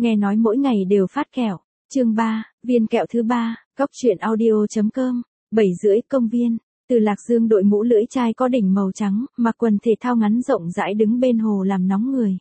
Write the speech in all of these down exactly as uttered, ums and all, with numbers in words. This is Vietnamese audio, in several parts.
Nghe nói mỗi ngày đều phát kẹo. Chương ba, viên kẹo thứ ba, Cóc truyện audio chấm com, bảy rưỡi công viên. Từ Lạc Dương đội mũ lưỡi chai có đỉnh màu trắng, mặc quần thể thao ngắn rộng rãi đứng bên hồ làm nóng người.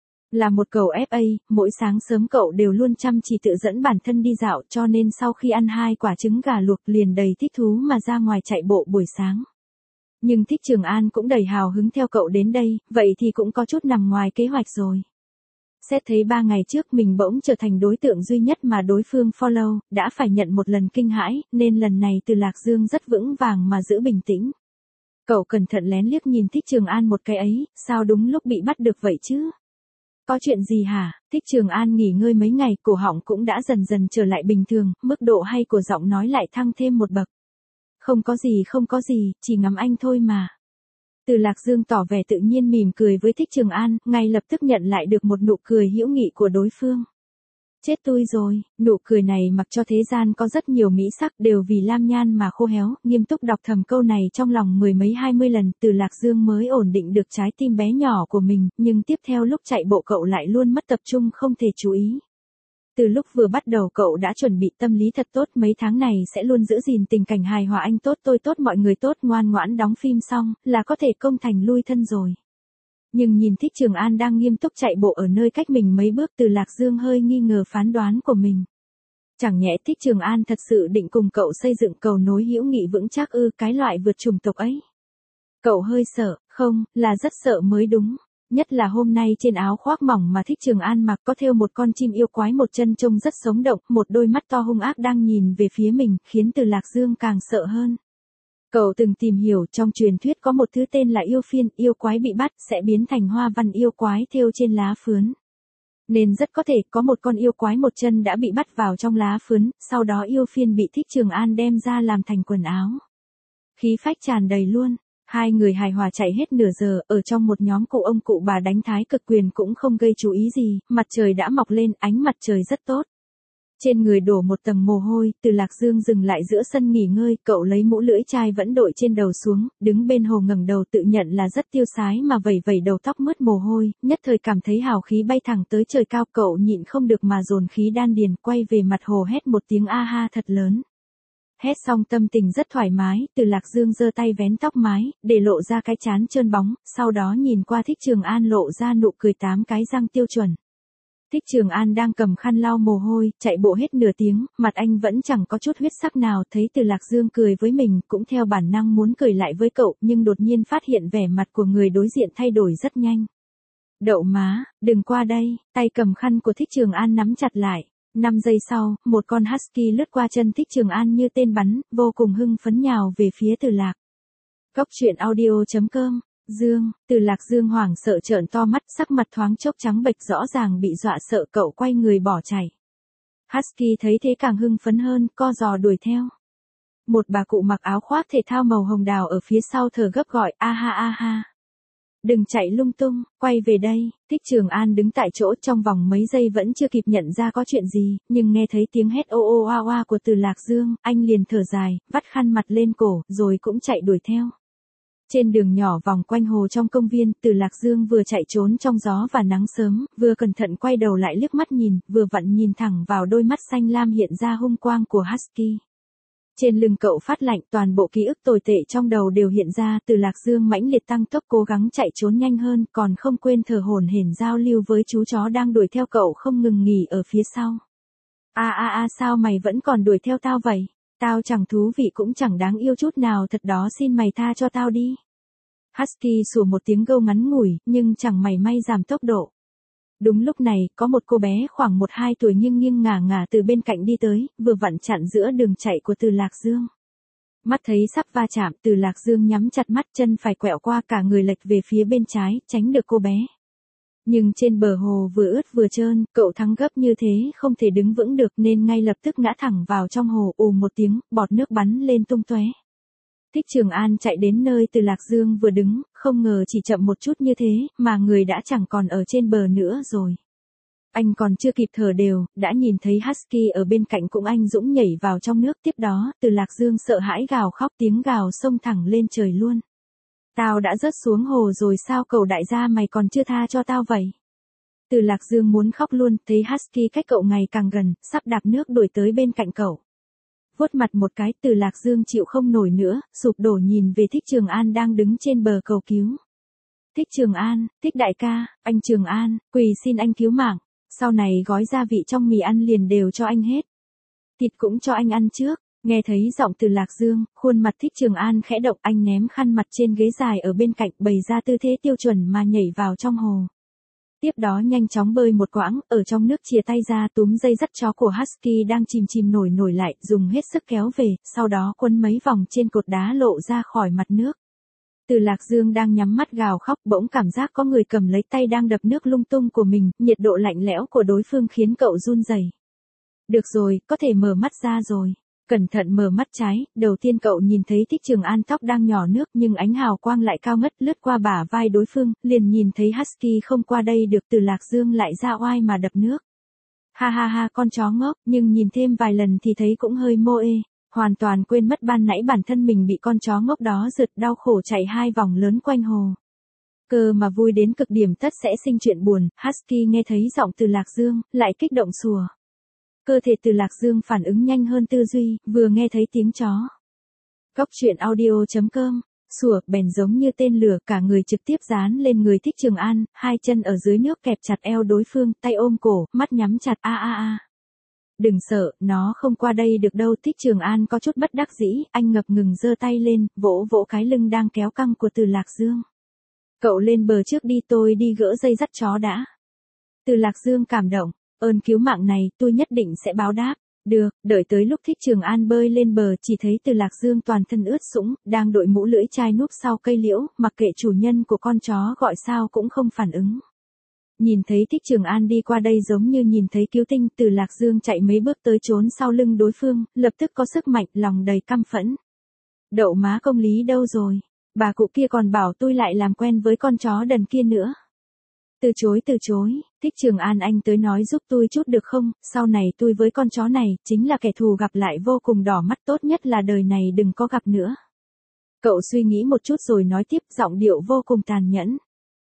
Là một cậu ép a, mỗi sáng sớm cậu đều luôn chăm chỉ tự dẫn bản thân đi dạo, cho nên sau khi ăn hai quả trứng gà luộc liền đầy thích thú mà ra ngoài chạy bộ buổi sáng. Nhưng Thích Trường An cũng đầy hào hứng theo cậu đến đây, vậy thì cũng có chút nằm ngoài kế hoạch rồi. Xét thấy ba ngày trước mình bỗng trở thành đối tượng duy nhất mà đối phương follow, đã phải nhận một lần kinh hãi, nên lần này Từ Lạc Dương rất vững vàng mà giữ bình tĩnh. Cậu cẩn thận lén liếc nhìn Thích Trường An một cái ấy, sao đúng lúc bị bắt được vậy chứ? Có chuyện gì hả? Thích Trường An nghỉ ngơi mấy ngày, cổ họng cũng đã dần dần trở lại bình thường, mức độ hay của giọng nói lại thăng thêm một bậc. Không có gì không có gì, chỉ ngắm anh thôi mà. Từ Lạc Dương tỏ vẻ tự nhiên mỉm cười với Thích Trường An, ngay lập tức nhận lại được một nụ cười hữu nghị của đối phương. Chết tôi rồi, nụ cười này mặc cho thế gian có rất nhiều mỹ sắc đều vì lam nhan mà khô héo, nghiêm túc đọc thầm câu này trong lòng mười mấy hai mươi lần, Từ Lạc Dương mới ổn định được trái tim bé nhỏ của mình, nhưng tiếp theo lúc chạy bộ cậu lại luôn mất tập trung không thể chú ý. Từ lúc vừa bắt đầu cậu đã chuẩn bị tâm lý thật tốt, mấy tháng này sẽ luôn giữ gìn tình cảnh hài hòa anh tốt tôi tốt mọi người tốt, ngoan ngoãn đóng phim xong, là có thể công thành lui thân rồi. Nhưng nhìn Thích Trường An đang nghiêm túc chạy bộ ở nơi cách mình mấy bước, Từ Lạc Dương hơi nghi ngờ phán đoán của mình. Chẳng nhẽ Thích Trường An thật sự định cùng cậu xây dựng cầu nối hữu nghị vững chắc ư, cái loại vượt chủng tộc ấy. Cậu hơi sợ, không, là rất sợ mới đúng. Nhất là hôm nay trên áo khoác mỏng mà Thích Trường An mặc có thêu một con chim yêu quái một chân trông rất sống động, một đôi mắt to hung ác đang nhìn về phía mình, khiến Từ Lạc Dương càng sợ hơn. Cậu từng tìm hiểu, trong truyền thuyết có một thứ tên là yêu phiên, yêu quái bị bắt sẽ biến thành hoa văn yêu quái thêu trên lá phướn. Nên rất có thể có một con yêu quái một chân đã bị bắt vào trong lá phướn, sau đó yêu phiên bị Thích Trường An đem ra làm thành quần áo. Khí phách tràn đầy luôn. Hai người hài hòa chạy hết nửa giờ, ở trong một nhóm cụ ông cụ bà đánh thái cực quyền cũng không gây chú ý gì, mặt trời đã mọc lên, ánh mặt trời rất tốt. Trên người đổ một tầng mồ hôi, Từ Lạc Dương dừng lại giữa sân nghỉ ngơi, cậu lấy mũ lưỡi chai vẫn đội trên đầu xuống, đứng bên hồ ngẩng đầu tự nhận là rất tiêu sái mà vẩy vẩy đầu tóc mướt mồ hôi, nhất thời cảm thấy hào khí bay thẳng tới trời cao, cậu nhịn không được mà dồn khí đan điền, quay về mặt hồ hét một tiếng a ha thật lớn. Hét xong tâm tình rất thoải mái, Từ Lạc Dương giơ tay vén tóc mái, để lộ ra cái trán trơn bóng, sau đó nhìn qua Thích Trường An lộ ra nụ cười tám cái răng tiêu chuẩn. Thích Trường An đang cầm khăn lau mồ hôi, chạy bộ hết nửa tiếng, mặt anh vẫn chẳng có chút huyết sắc nào, thấy Từ Lạc Dương cười với mình, cũng theo bản năng muốn cười lại với cậu, nhưng đột nhiên phát hiện vẻ mặt của người đối diện thay đổi rất nhanh. Đậu má, đừng qua đây, tay cầm khăn của Thích Trường An nắm chặt lại. Năm giây sau, một con husky lướt qua chân Thích Trường An như tên bắn, vô cùng hưng phấn nhào về phía Từ Lạc. Cóc truyện audio chấm com, Dương, Từ Lạc Dương hoảng sợ trợn to mắt, sắc mặt thoáng chốc trắng bệch, rõ ràng bị dọa sợ, cậu quay người bỏ chạy. Husky thấy thế càng hưng phấn hơn, co giò đuổi theo. Một bà cụ mặc áo khoác thể thao màu hồng đào ở phía sau thở gấp gọi, a ha a ha. Đừng chạy lung tung, quay về đây. Thích Trường An đứng tại chỗ trong vòng mấy giây vẫn chưa kịp nhận ra có chuyện gì, nhưng nghe thấy tiếng hét ô ô oa oa của Từ Lạc Dương, anh liền thở dài, vắt khăn mặt lên cổ, rồi cũng chạy đuổi theo. Trên đường nhỏ vòng quanh hồ trong công viên, Từ Lạc Dương vừa chạy trốn trong gió và nắng sớm, vừa cẩn thận quay đầu lại liếc mắt nhìn, vừa vặn nhìn thẳng vào đôi mắt xanh lam hiện ra hung quang của Husky. Trên lưng cậu phát lạnh, toàn bộ ký ức tồi tệ trong đầu đều hiện ra, Từ Lạc Dương mãnh liệt tăng tốc cố gắng chạy trốn nhanh hơn, còn không quên thở hổn hển giao lưu với chú chó đang đuổi theo cậu không ngừng nghỉ ở phía sau. A a a sao mày vẫn còn đuổi theo tao vậy? Tao chẳng thú vị cũng chẳng đáng yêu chút nào thật đó, xin mày tha cho tao đi. Husky sủa một tiếng gâu ngắn ngủi, nhưng chẳng mảy may giảm tốc độ. Đúng lúc này, có một cô bé khoảng một hai tuổi nghiêng nghiêng ngả ngả từ bên cạnh đi tới, vừa vặn chặn giữa đường chạy của Từ Lạc Dương. Mắt thấy sắp va chạm, Từ Lạc Dương nhắm chặt mắt, chân phải quẹo qua, cả người lệch về phía bên trái, tránh được cô bé. Nhưng trên bờ hồ vừa ướt vừa trơn, cậu thắng gấp như thế không thể đứng vững được nên ngay lập tức ngã thẳng vào trong hồ, ù một tiếng, bọt nước bắn lên tung tóe. Thích Trường An chạy đến nơi Từ Lạc Dương vừa đứng, không ngờ chỉ chậm một chút như thế, mà người đã chẳng còn ở trên bờ nữa rồi. Anh còn chưa kịp thở đều, đã nhìn thấy Husky ở bên cạnh cũng anh dũng nhảy vào trong nước, tiếp đó, Từ Lạc Dương sợ hãi gào khóc, tiếng gào xông thẳng lên trời luôn. Tao đã rớt xuống hồ rồi sao, cậu đại gia mày còn chưa tha cho tao vậy? Từ Lạc Dương muốn khóc luôn, thấy Husky cách cậu ngày càng gần, sắp đạp nước đuổi tới bên cạnh cậu. Vuốt mặt một cái, Từ Lạc Dương chịu không nổi nữa, sụp đổ nhìn về Thích Trường An đang đứng trên bờ cầu cứu. Thích Trường An, Thích đại ca, anh Trường An, quỳ xin anh cứu mạng, sau này gói gia vị trong mì ăn liền đều cho anh hết. Thịt cũng cho anh ăn trước. Nghe thấy giọng Từ Lạc Dương, khuôn mặt Thích Trường An khẽ động, anh ném khăn mặt trên ghế dài ở bên cạnh, bày ra tư thế tiêu chuẩn mà nhảy vào trong hồ. Tiếp đó nhanh chóng bơi một quãng, ở trong nước chìa tay ra túm dây dắt chó của Husky đang chìm chìm nổi nổi lại, dùng hết sức kéo về, sau đó quấn mấy vòng trên cột đá lộ ra khỏi mặt nước. Từ Lạc Dương đang nhắm mắt gào khóc, bỗng cảm giác có người cầm lấy tay đang đập nước lung tung của mình, nhiệt độ lạnh lẽo của đối phương khiến cậu run rẩy. Được rồi, có thể mở mắt ra rồi. Cẩn thận mở mắt trái, đầu tiên cậu nhìn thấy Thích Trường An tóc đang nhỏ nước nhưng ánh hào quang lại cao ngất lướt qua bả vai đối phương, liền nhìn thấy Husky không qua đây được, Từ Lạc Dương lại ra oai mà đập nước. Ha ha ha, con chó ngốc, nhưng nhìn thêm vài lần thì thấy cũng hơi mô ê, hoàn toàn quên mất ban nãy bản thân mình bị con chó ngốc đó rượt đau khổ chạy hai vòng lớn quanh hồ. Cơ mà vui đến cực điểm tất sẽ sinh chuyện buồn, Husky nghe thấy giọng Từ Lạc Dương, lại kích động sủa. Cơ thể Từ Lạc Dương phản ứng nhanh hơn tư duy, vừa nghe thấy tiếng chó. Cóc truyện audio chấm com, sủa bèn giống như tên lửa, cả người trực tiếp dán lên người Thích Trường An, hai chân ở dưới nước kẹp chặt eo đối phương, tay ôm cổ, mắt nhắm chặt, a a a. Đừng sợ, nó không qua đây được đâu. Thích Trường An có chút bất đắc dĩ, anh ngập ngừng giơ tay lên, vỗ vỗ cái lưng đang kéo căng của Từ Lạc Dương. Cậu lên bờ trước đi, tôi đi gỡ dây dắt chó đã. Từ Lạc Dương cảm động. Ơn cứu mạng này, tôi nhất định sẽ báo đáp. Được, đợi tới lúc Thích Trường An bơi lên bờ chỉ thấy Từ Lạc Dương toàn thân ướt sũng, đang đội mũ lưỡi chai núp sau cây liễu, mặc kệ chủ nhân của con chó gọi sao cũng không phản ứng. Nhìn thấy Thích Trường An đi qua đây giống như nhìn thấy cứu tinh, Từ Lạc Dương chạy mấy bước tới trốn sau lưng đối phương, lập tức có sức mạnh, lòng đầy căm phẫn. Đậu má công lý đâu rồi? Bà cụ kia còn bảo tôi lại làm quen với con chó đần kia nữa. Từ chối từ chối, Thích Trường An anh tới nói giúp tôi chút được không, sau này tôi với con chó này, chính là kẻ thù gặp lại vô cùng đỏ mắt, tốt nhất là đời này đừng có gặp nữa. Cậu suy nghĩ một chút rồi nói tiếp, giọng điệu vô cùng tàn nhẫn.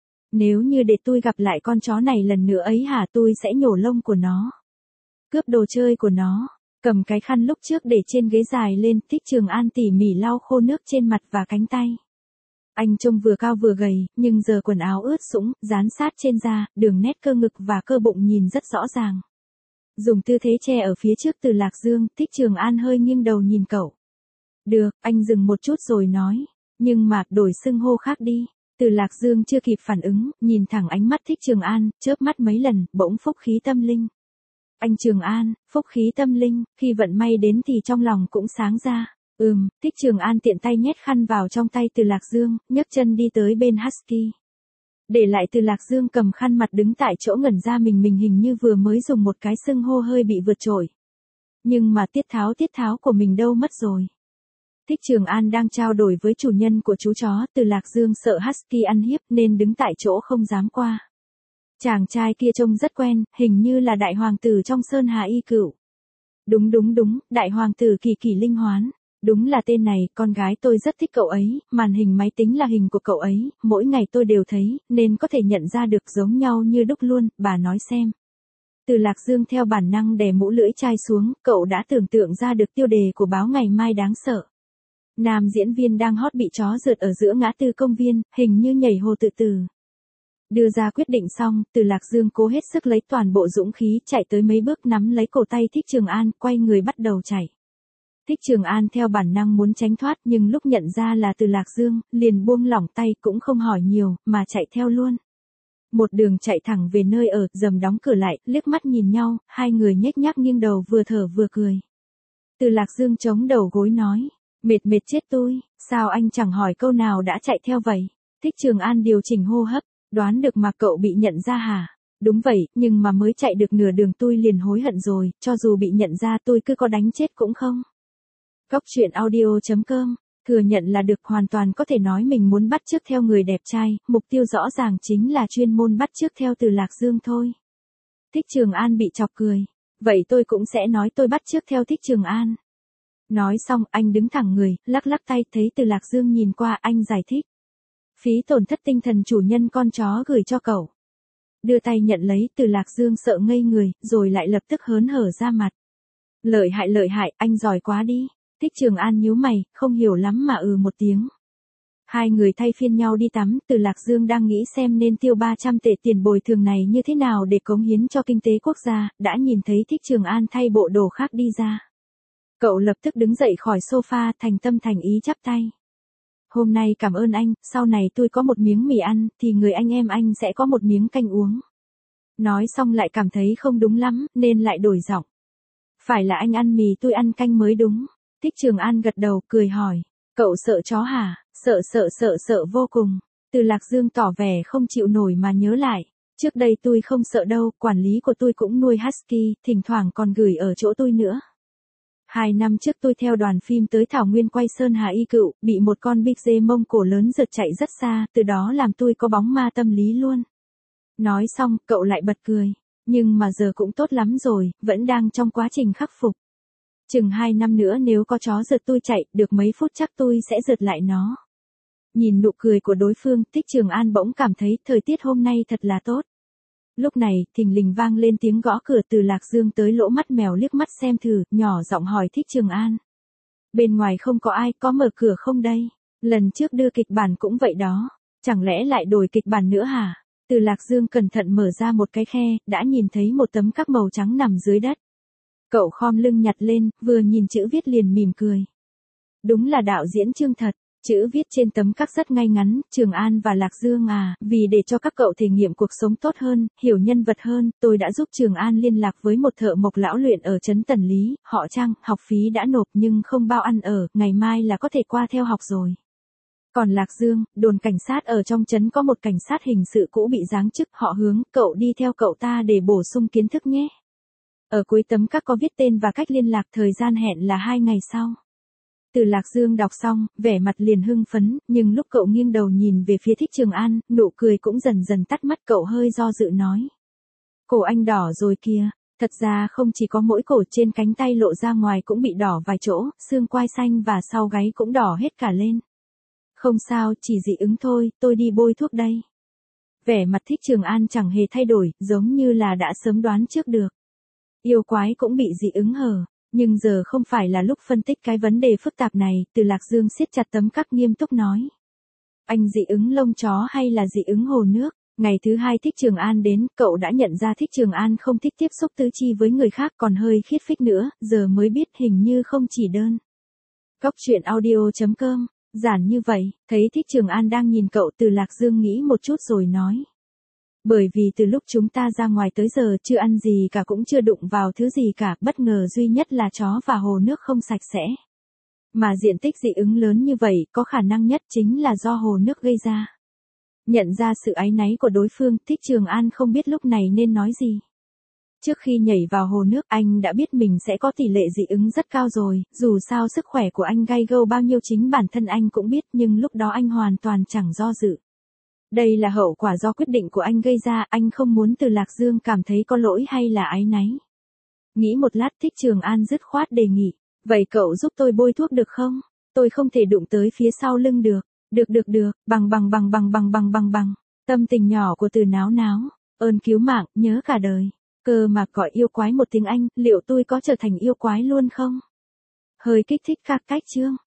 Nếu như để tôi gặp lại con chó này lần nữa ấy hả, tôi sẽ nhổ lông của nó. Cướp đồ chơi của nó, cầm cái khăn lúc trước để trên ghế dài lên, Thích Trường An tỉ mỉ lau khô nước trên mặt và cánh tay. Anh trông vừa cao vừa gầy, nhưng giờ quần áo ướt sũng, dán sát trên da, đường nét cơ ngực và cơ bụng nhìn rất rõ ràng. Dùng tư thế che ở phía trước Từ Lạc Dương, Thích Trường An hơi nghiêng đầu nhìn cậu. Được, anh dừng một chút rồi nói. Nhưng mà, đổi xưng hô khác đi. Từ Lạc Dương chưa kịp phản ứng, nhìn thẳng ánh mắt Thích Trường An, chớp mắt mấy lần, bỗng phúc khí tâm linh. Anh Trường An, phúc khí tâm linh, khi vận may đến thì trong lòng cũng sáng ra. Ừm, Thích Trường An tiện tay nhét khăn vào trong tay Từ Lạc Dương, nhấc chân đi tới bên Husky. Để lại Từ Lạc Dương cầm khăn mặt đứng tại chỗ ngẩn ra, mình mình hình như vừa mới dùng một cái xưng hô hơi bị vượt trội. Nhưng mà tiết tháo tiết tháo của mình đâu mất rồi. Thích Trường An đang trao đổi với chủ nhân của chú chó, Từ Lạc Dương sợ Husky ăn hiếp nên đứng tại chỗ không dám qua. Chàng trai kia trông rất quen, hình như là đại hoàng tử trong Sơn Hà Y Cửu. Đúng đúng đúng, đại hoàng tử Kỳ Kỳ Linh Hoán. Đúng là tên này, con gái tôi rất thích cậu ấy, màn hình máy tính là hình của cậu ấy, mỗi ngày tôi đều thấy, nên có thể nhận ra được giống nhau như đúc luôn, bà nói xem. Từ Lạc Dương theo bản năng đè mũ lưỡi chai xuống, cậu đã tưởng tượng ra được tiêu đề của báo ngày mai đáng sợ. Nam diễn viên đang hot bị chó rượt ở giữa ngã tư công viên, hình như nhảy hồ tự tử. Đưa ra quyết định xong, Từ Lạc Dương cố hết sức lấy toàn bộ dũng khí chạy tới mấy bước nắm lấy cổ tay Thích Trường An, quay người bắt đầu chạy. Thích Trường An theo bản năng muốn tránh thoát nhưng lúc nhận ra là Từ Lạc Dương, liền buông lỏng tay cũng không hỏi nhiều, mà chạy theo luôn. Một đường chạy thẳng về nơi ở, dầm đóng cửa lại, liếc mắt nhìn nhau, hai người nhếch nhác nghiêng đầu vừa thở vừa cười. Từ Lạc Dương chống đầu gối nói, mệt mệt chết tôi, sao anh chẳng hỏi câu nào đã chạy theo vậy? Thích Trường An điều chỉnh hô hấp, đoán được mà cậu bị nhận ra hả? Đúng vậy, nhưng mà mới chạy được nửa đường tôi liền hối hận rồi, cho dù bị nhận ra tôi cứ có đánh chết cũng không. Cóc truyện audio chấm com, thừa nhận là được, hoàn toàn có thể nói mình muốn bắt chước theo người đẹp trai, mục tiêu rõ ràng chính là chuyên môn bắt chước theo Từ Lạc Dương thôi. Thích Trường An bị chọc cười, vậy tôi cũng sẽ nói tôi bắt chước theo Thích Trường An. Nói xong anh đứng thẳng người, lắc lắc tay, thấy Từ Lạc Dương nhìn qua anh giải thích. Phí tổn thất tinh thần chủ nhân con chó gửi cho cậu. đưa tay nhận lấy, Từ Lạc Dương sợ ngây người, rồi lại lập tức hớn hở ra mặt. Lợi hại lợi hại, anh giỏi quá đi. Thích Trường An nhíu mày, không hiểu lắm mà ừ một tiếng. Hai người thay phiên nhau đi tắm, Từ Lạc Dương đang nghĩ xem nên tiêu ba trăm tệ tiền bồi thường này như thế nào để cống hiến cho kinh tế quốc gia, đã nhìn thấy Thích Trường An thay bộ đồ khác đi ra. Cậu lập tức đứng dậy khỏi sofa, thành tâm thành ý chắp tay. Hôm nay cảm ơn anh, sau này tôi có một miếng mì ăn, thì người anh em anh sẽ có một miếng canh uống. Nói xong lại cảm thấy không đúng lắm, nên lại đổi giọng. Phải là anh ăn mì tôi ăn canh mới đúng. Thích Trường An gật đầu, cười hỏi. Cậu sợ chó hả? Sợ sợ sợ sợ vô cùng. Từ Lạc Dương tỏ vẻ không chịu nổi mà nhớ lại. Trước đây tôi không sợ đâu, quản lý của tôi cũng nuôi husky, thỉnh thoảng còn gửi ở chỗ tôi nữa. Hai năm trước tôi theo đoàn phim tới Thảo Nguyên quay Sơn Hà Y Cựu, bị một con big dê Mông Cổ lớn rượt chạy rất xa, từ đó làm tôi có bóng ma tâm lý luôn. Nói xong, cậu lại bật cười. Nhưng mà giờ cũng tốt lắm rồi, vẫn đang trong quá trình khắc phục. Chừng hai năm nữa nếu có chó rượt tôi chạy, được mấy phút chắc tôi sẽ rượt lại nó. Nhìn nụ cười của đối phương, Thích Trường An bỗng cảm thấy thời tiết hôm nay thật là tốt. Lúc này, thình lình vang lên tiếng gõ cửa. Từ Lạc Dương tới lỗ mắt mèo liếc mắt xem thử, nhỏ giọng hỏi Thích Trường An. Bên ngoài không có ai, có mở cửa không đây? Lần trước đưa kịch bản cũng vậy đó. Chẳng lẽ lại đổi kịch bản nữa hả? Từ Lạc Dương cẩn thận mở ra một cái khe, đã nhìn thấy một tấm các màu trắng nằm dưới đất. Cậu khom lưng nhặt lên, vừa nhìn chữ viết liền mỉm cười. Đúng là đạo diễn Trương thật. Chữ viết trên tấm các rất ngay ngắn, Trường An và Lạc Dương à, vì để cho các cậu thể nghiệm cuộc sống tốt hơn, hiểu nhân vật hơn, tôi đã giúp Trường An liên lạc với một thợ mộc lão luyện ở trấn Tần Lý, họ Trang, học phí đã nộp nhưng không bao ăn ở, ngày mai là có thể qua theo học rồi. Còn Lạc Dương, đồn cảnh sát ở trong trấn có một cảnh sát hình sự cũ bị giáng chức, họ hướng, cậu đi theo cậu ta để bổ sung kiến thức nhé. Ở cuối tấm các có viết tên và cách liên lạc, thời gian hẹn là hai ngày sau. Từ Lạc Dương đọc xong, vẻ mặt liền hưng phấn, nhưng lúc cậu nghiêng đầu nhìn về phía Thích Trường An, nụ cười cũng dần dần tắt mất. Cậu hơi do dự nói. Cổ anh đỏ rồi kìa, thật ra không chỉ có mỗi cổ, trên cánh tay lộ ra ngoài cũng bị đỏ vài chỗ, xương quai xanh và sau gáy cũng đỏ hết cả lên. Không sao, chỉ dị ứng thôi, tôi đi bôi thuốc đây. Vẻ mặt Thích Trường An chẳng hề thay đổi, giống như là đã sớm đoán trước được. Yêu quái cũng bị dị ứng hở. Nhưng giờ không phải là lúc phân tích cái vấn đề phức tạp này, Từ Lạc Dương siết chặt tấm các nghiêm túc nói. Anh dị ứng lông chó hay là dị ứng hồ nước? Ngày thứ hai Thích Trường An đến, cậu đã nhận ra Thích Trường An không thích tiếp xúc tứ chi với người khác, còn hơi khiết phích nữa, giờ mới biết hình như không chỉ đơn. Cóc truyện audio chấm com, giản như vậy, thấy Thích Trường An đang nhìn cậu, Từ Lạc Dương nghĩ một chút rồi nói. Bởi vì từ lúc chúng ta ra ngoài tới giờ chưa ăn gì cả cũng chưa đụng vào thứ gì cả, bất ngờ duy nhất là chó và hồ nước không sạch sẽ. Mà diện tích dị ứng lớn như vậy, có khả năng nhất chính là do hồ nước gây ra. Nhận ra sự áy náy của đối phương, Thích Trường An không biết lúc này nên nói gì. Trước khi nhảy vào hồ nước, anh đã biết mình sẽ có tỷ lệ dị ứng rất cao rồi, dù sao sức khỏe của anh gay go bao nhiêu chính bản thân anh cũng biết, nhưng lúc đó anh hoàn toàn chẳng do dự. Đây là hậu quả do quyết định của anh gây ra, anh không muốn Từ Lạc Dương cảm thấy có lỗi hay là áy náy. Nghĩ một lát, Thích Trường An dứt khoát đề nghị, vậy cậu giúp tôi bôi thuốc được không? Tôi không thể đụng tới phía sau lưng được. Được được được, bằng bằng bằng bằng bằng bằng bằng bằng. Tâm tình nhỏ của Từ náo náo, ơn cứu mạng, nhớ cả đời. Cơ mà gọi yêu quái một tiếng Anh, liệu tôi có trở thành yêu quái luôn không? Hơi kích thích các cách chương.